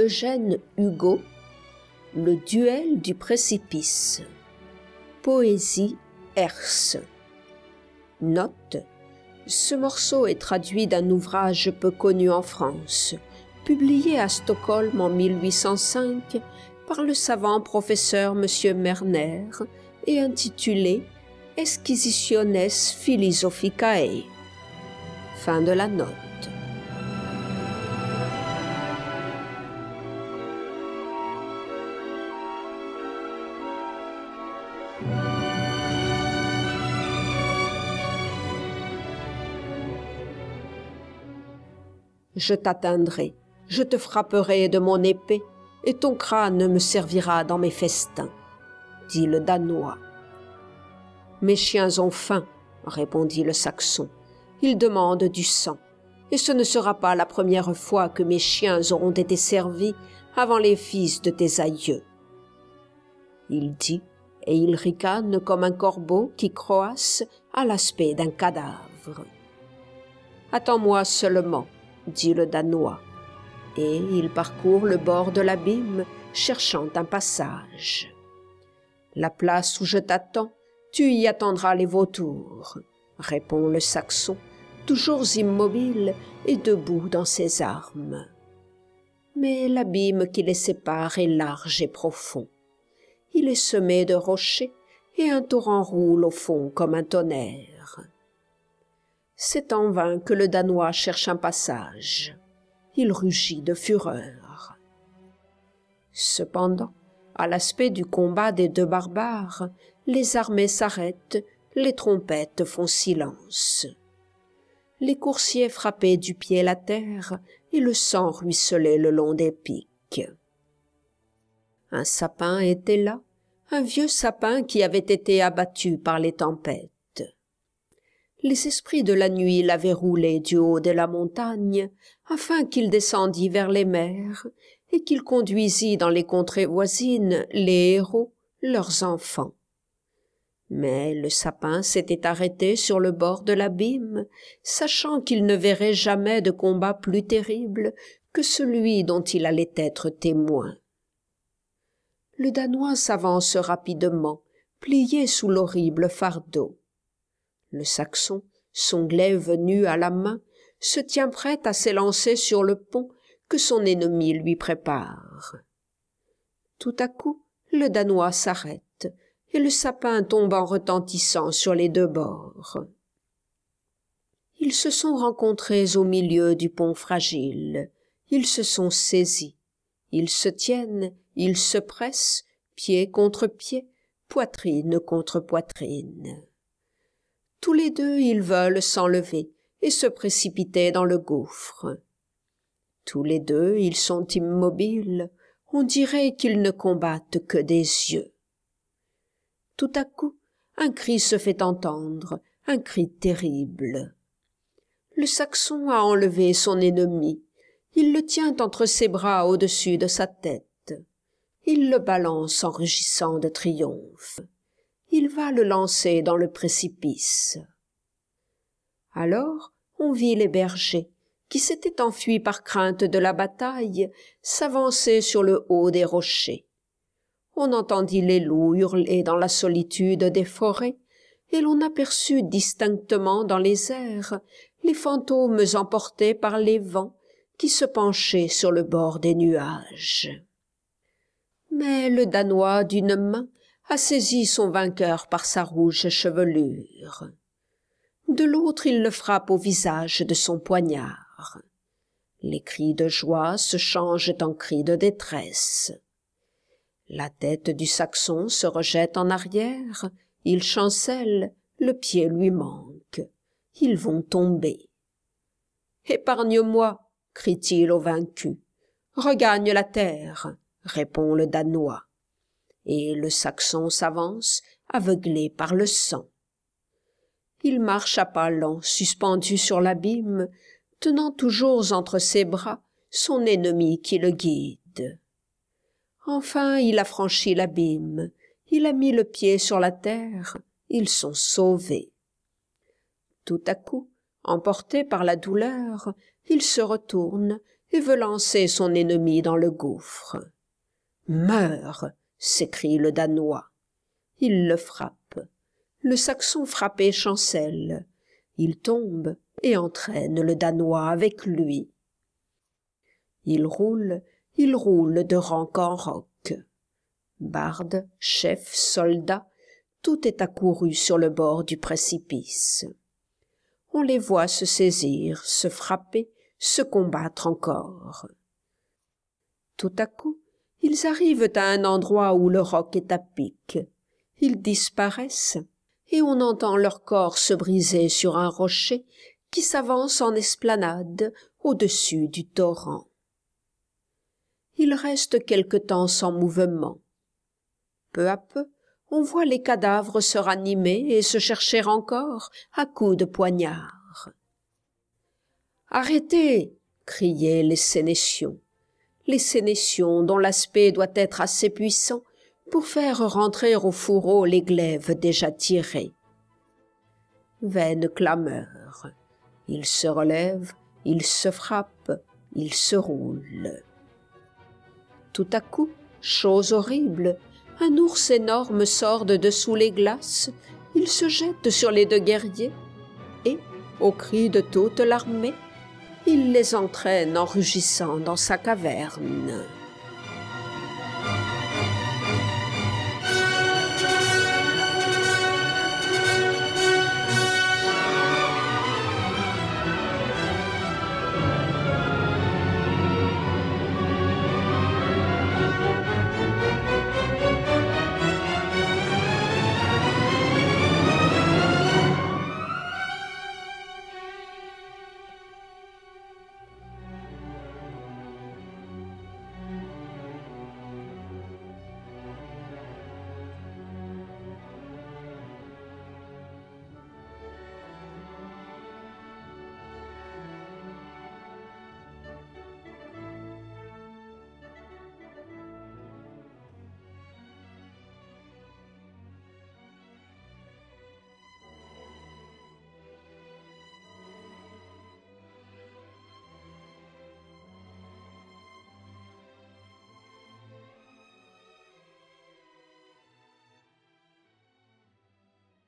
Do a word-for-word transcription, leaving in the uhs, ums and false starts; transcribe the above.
Eugène Hugo, Le duel du précipice. Poésie herse. Note. Ce morceau est traduit d'un ouvrage peu connu en France, publié à Stockholm en mille huit cent cinq par le savant professeur M. Merner et intitulé Esquisitiones Philosophicae. Fin de la note. Je t'atteindrai, je te frapperai de mon épée, et ton crâne me servira dans mes festins, dit le Danois. Mes chiens ont faim, répondit le Saxon. Ils demandent du sang, et ce ne sera pas la première fois que mes chiens auront été servis avant les fils de tes aïeux. Il dit, et il ricane comme un corbeau qui croasse à l'aspect d'un cadavre. Attends-moi seulement, dit le Danois, et il parcourt le bord de l'abîme, cherchant un passage. La place où je t'attends, tu y attendras les vautours, répond le Saxon, toujours immobile et debout dans ses armes. Mais l'abîme qui les sépare est large et profond. Il est semé de rochers, et un torrent roule au fond comme un tonnerre. C'est en vain que le Danois cherche un passage. Il rugit de fureur. Cependant, à l'aspect du combat des deux barbares, les armées s'arrêtent, les trompettes font silence. Les coursiers frappaient du pied la terre, et le sang ruisselait le long des piques. Un sapin était là, un vieux sapin qui avait été abattu par les tempêtes. Les esprits de la nuit l'avaient roulé du haut de la montagne, afin qu'il descendît vers les mers, et qu'il conduisit dans les contrées voisines les héros, leurs enfants. Mais le sapin s'était arrêté sur le bord de l'abîme, sachant qu'il ne verrait jamais de combat plus terrible que celui dont il allait être témoin. Le Danois s'avance rapidement, plié sous l'horrible fardeau. Le Saxon, son glaive nu à la main, se tient prêt à s'élancer sur le pont que son ennemi lui prépare. Tout à coup, le Danois s'arrête, et le sapin tombe en retentissant sur les deux bords. Ils se sont rencontrés au milieu du pont fragile, ils se sont saisis, ils se tiennent, ils se pressent, pied contre pied, poitrine contre poitrine. Tous les deux ils veulent s'enlever et se précipiter dans le gouffre. Tous les deux ils sont immobiles, on dirait qu'ils ne combattent que des yeux. Tout à coup, un cri se fait entendre, un cri terrible. Le Saxon a enlevé son ennemi, il le tient entre ses bras au-dessus de sa tête. Il le balance en rugissant de triomphe. Il va le lancer dans le précipice. Alors, on vit les bergers, qui s'étaient enfuis par crainte de la bataille, s'avancer sur le haut des rochers. On entendit les loups hurler dans la solitude des forêts, et l'on aperçut distinctement dans les airs les fantômes emportés par les vents qui se penchaient sur le bord des nuages. Mais le Danois d'une main a saisi son vainqueur par sa rouge chevelure. De l'autre il le frappe au visage de son poignard. Les cris de joie se changent en cris de détresse. La tête du Saxon se rejette en arrière, il chancelle, le pied lui manque. Ils vont tomber. « Épargne-moi » crie-t-il au vaincu. « Regagne la terre » répond le Danois. Et le Saxon s'avance, aveuglé par le sang. Il marche à pas lents, suspendu sur l'abîme, tenant toujours entre ses bras son ennemi qui le guide. Enfin, il a franchi l'abîme, il a mis le pied sur la terre, ils sont sauvés. Tout à coup, emporté par la douleur, il se retourne et veut lancer son ennemi dans le gouffre. « Meurs !» s'écrie le Danois. Il le frappe. Le Saxon frappé chancelle. Il tombe et entraîne le Danois avec lui. Il roule, il roule de ranc en roc. Barde, chef, soldats, tout est accouru sur le bord du précipice. On les voit se saisir, se frapper, se combattre encore. Tout à coup, ils arrivent à un endroit où le roc est à pic. Ils disparaissent, et on entend leur corps se briser sur un rocher qui s'avance en esplanade au-dessus du torrent. Ils restent quelque temps sans mouvement. Peu à peu, on voit les cadavres se ranimer et se chercher encore à coups de poignard. « Arrêtez !» criaient les Sénétions. Les Sénétions dont l'aspect doit être assez puissant pour faire rentrer au fourreau les glaives déjà tirés. Vaine clameur. Ils se relèvent, ils se frappent, ils se roulent. Tout à coup, chose horrible, un ours énorme sort de dessous les glaces, il se jette sur les deux guerriers et, au cri de toute l'armée, il les entraîne en rugissant dans sa caverne.